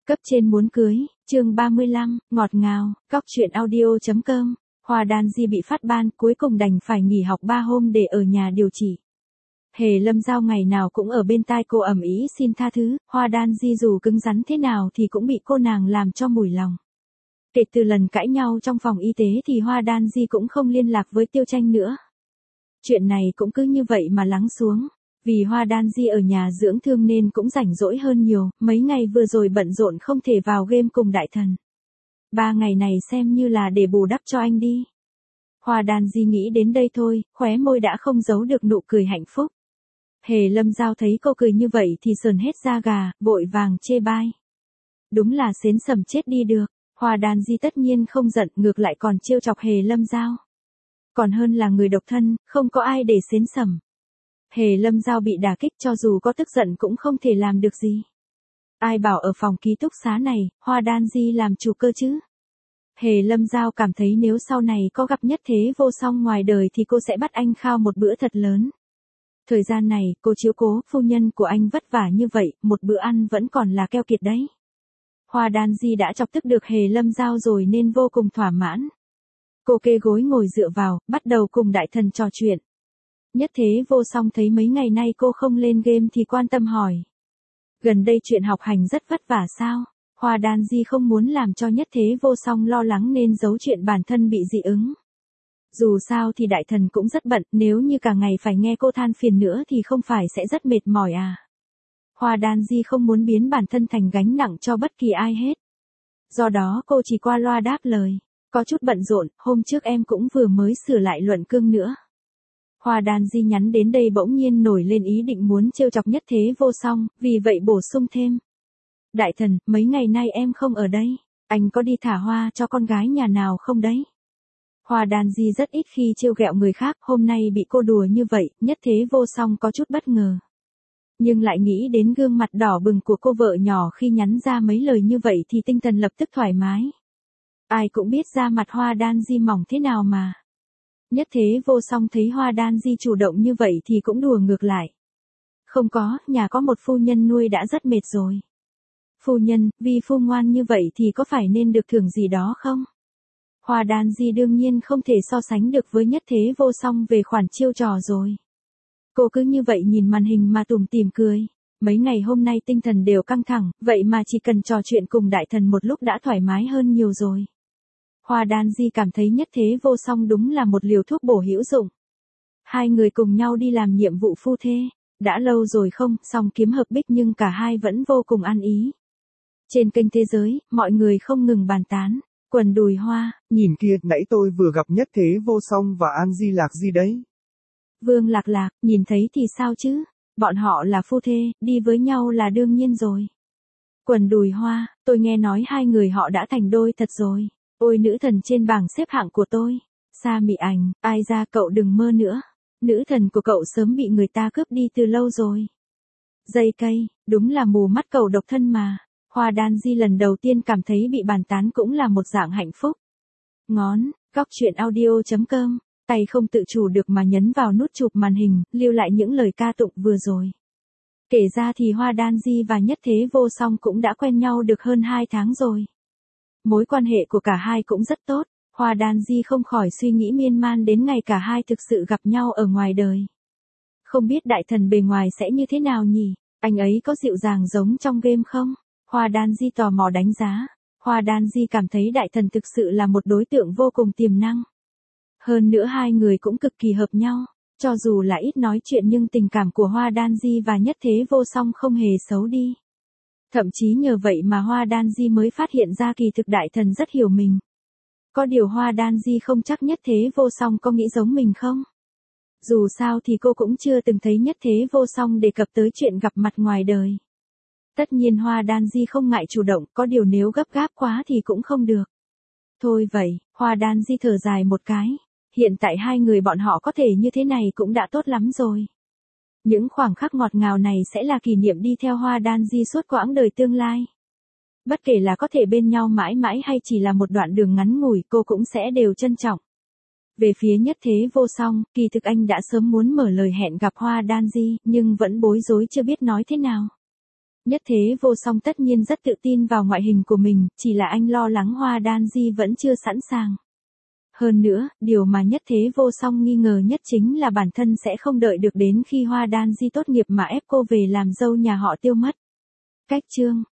Cấp trên muốn cưới, chương 35, ngọt ngào, cóc truyện audio.com. Hoa Đan Di bị phát ban, cuối cùng đành phải nghỉ học 3 hôm để ở nhà điều trị. Hề Lâm Giao ngày nào cũng ở bên tai cô ầm ĩ xin tha thứ, Hoa Đan Di dù cứng rắn thế nào thì cũng bị cô nàng làm cho mủi lòng. Kể từ lần cãi nhau trong phòng y tế thì Hoa Đan Di cũng không liên lạc với Tiêu Tranh nữa. Chuyện này cũng cứ như vậy mà lắng xuống. Vì Hoa Đan Di ở nhà dưỡng thương nên cũng rảnh rỗi hơn nhiều, mấy ngày vừa rồi bận rộn không thể vào game cùng đại thần. 3 ngày này xem như là để bù đắp cho anh đi. Hoa Đan Di nghĩ đến đây thôi, khóe môi đã không giấu được nụ cười hạnh phúc. Hề Lâm Giao thấy cô cười như vậy thì sờn hết da gà, vội vàng chê bai. Đúng là xến sầm chết đi được, Hoa Đan Di tất nhiên không giận, ngược lại còn trêu chọc Hề Lâm Giao. Còn hơn là người độc thân, không có ai để xến sầm. Hề Lâm Giao bị đả kích cho dù có tức giận cũng không thể làm được gì. Ai bảo ở phòng ký túc xá này, Hoa Đan Di làm chủ cơ chứ. Hề Lâm Giao cảm thấy nếu sau này có gặp Nhất Thế Vô Song ngoài đời thì cô sẽ bắt anh khao một bữa thật lớn. Thời gian này, cô chiếu cố, phu nhân của anh vất vả như vậy, một bữa ăn vẫn còn là keo kiệt đấy. Hoa Đan Di đã chọc tức được Hề Lâm Giao rồi nên vô cùng thỏa mãn. Cô kê gối ngồi dựa vào, bắt đầu cùng đại thần trò chuyện. Nhất Thế Vô Song thấy mấy ngày nay cô không lên game thì quan tâm hỏi. Gần đây chuyện học hành rất vất vả sao? Hoa Đan Di không muốn làm cho Nhất Thế Vô Song lo lắng nên giấu chuyện bản thân bị dị ứng. Dù sao thì đại thần cũng rất bận, nếu như cả ngày phải nghe cô than phiền nữa thì không phải sẽ rất mệt mỏi à? Hoa Đan Di không muốn biến bản thân thành gánh nặng cho bất kỳ ai hết. Do đó cô chỉ qua loa đáp lời. Có chút bận rộn, hôm trước em cũng vừa mới sửa lại luận cương nữa. Hoa Đan Di nhắn đến đây bỗng nhiên nổi lên ý định muốn trêu chọc Nhất Thế Vô Song, vì vậy bổ sung thêm. Đại thần, mấy ngày nay em không ở đây, anh có đi thả hoa cho con gái nhà nào không đấy? Hoa Đan Di rất ít khi trêu ghẹo người khác, hôm nay bị cô đùa như vậy, Nhất Thế Vô Song có chút bất ngờ. Nhưng lại nghĩ đến gương mặt đỏ bừng của cô vợ nhỏ khi nhắn ra mấy lời như vậy thì tinh thần lập tức thoải mái. Ai cũng biết da mặt Hoa Đan Di mỏng thế nào mà. Nhất Thế Vô Song thấy Hoa Đan Di chủ động như vậy thì cũng đùa ngược lại. Không có, nhà có một phu nhân nuôi đã rất mệt rồi. Phu nhân, vì phu ngoan như vậy thì có phải nên được thưởng gì đó không? Hoa Đan Di đương nhiên không thể so sánh được với Nhất Thế Vô Song về khoản chiêu trò rồi. Cô cứ như vậy nhìn màn hình mà tủm tỉm cười. Mấy ngày hôm nay tinh thần đều căng thẳng, vậy mà chỉ cần trò chuyện cùng đại thần một lúc đã thoải mái hơn nhiều rồi. Hoa Đan Di cảm thấy Nhất Thế Vô Song đúng là một liều thuốc bổ hữu dụng. Hai người cùng nhau đi làm nhiệm vụ phu thê. Đã lâu rồi không, song kiếm hợp bích nhưng cả hai vẫn vô cùng ăn ý. Trên kênh Thế Giới, mọi người không ngừng bàn tán. Quần đùi hoa. Nhìn kia, nãy tôi vừa gặp Nhất Thế Vô Song và An Di Lạc Di đấy. Vương Lạc Lạc, nhìn thấy thì sao chứ? Bọn họ là phu thê, đi với nhau là đương nhiên rồi. Quần đùi hoa, tôi nghe nói hai người họ đã thành đôi thật rồi. Ôi nữ thần trên bảng xếp hạng của tôi. Sa Mị Ảnh, ai ra cậu đừng mơ nữa. Nữ thần của cậu sớm bị người ta cướp đi từ lâu rồi. Dây cây, đúng là mù mắt cậu độc thân mà. Hoa Đan Di lần đầu tiên cảm thấy bị bàn tán cũng là một dạng hạnh phúc. Ngón, cóc truyện audio.com, tay không tự chủ được mà nhấn vào nút chụp màn hình, lưu lại những lời ca tụng vừa rồi. Kể ra thì Hoa Đan Di và Nhất Thế Vô Song cũng đã quen nhau được hơn 2 tháng rồi. Mối quan hệ của cả hai cũng rất tốt, Hoa Đan Di không khỏi suy nghĩ miên man đến ngày cả hai thực sự gặp nhau ở ngoài đời. Không biết đại thần bề ngoài sẽ như thế nào nhỉ, anh ấy có dịu dàng giống trong game không? Hoa Đan Di tò mò đánh giá. Hoa Đan Di cảm thấy đại thần thực sự là một đối tượng vô cùng tiềm năng. Hơn nữa hai người cũng cực kỳ hợp nhau. Cho dù là ít nói chuyện nhưng tình cảm của Hoa Đan Di và Nhất Thế Vô Song không hề xấu đi. Thậm chí nhờ vậy mà Hoa Đan Di mới phát hiện ra kỳ thực đại thần rất hiểu mình. Có điều Hoa Đan Di không chắc Nhất Thế Vô Song có nghĩ giống mình không? Dù sao thì cô cũng chưa từng thấy Nhất Thế Vô Song đề cập tới chuyện gặp mặt ngoài đời. Tất nhiên Hoa Đan Di không ngại chủ động, có điều nếu gấp gáp quá thì cũng không được. Thôi vậy, Hoa Đan Di thở dài một cái. Hiện tại hai người bọn họ có thể như thế này cũng đã tốt lắm rồi. Những khoảng khắc ngọt ngào này sẽ là kỷ niệm đi theo Hoa Đan Di suốt quãng đời tương lai. Bất kể là có thể bên nhau mãi mãi hay chỉ là một đoạn đường ngắn ngủi, cô cũng sẽ đều trân trọng. Về phía Nhất Thế Vô Song, kỳ thực anh đã sớm muốn mở lời hẹn gặp Hoa Đan Di, nhưng vẫn bối rối chưa biết nói thế nào. Nhất Thế Vô Song tất nhiên rất tự tin vào ngoại hình của mình, chỉ là anh lo lắng Hoa Đan Di vẫn chưa sẵn sàng. Hơn nữa, điều mà Nhất Thế Vô Song nghi ngờ nhất chính là bản thân sẽ không đợi được đến khi Hoa Đan Di tốt nghiệp mà ép cô về làm dâu nhà họ Tiêu mất. Cách chương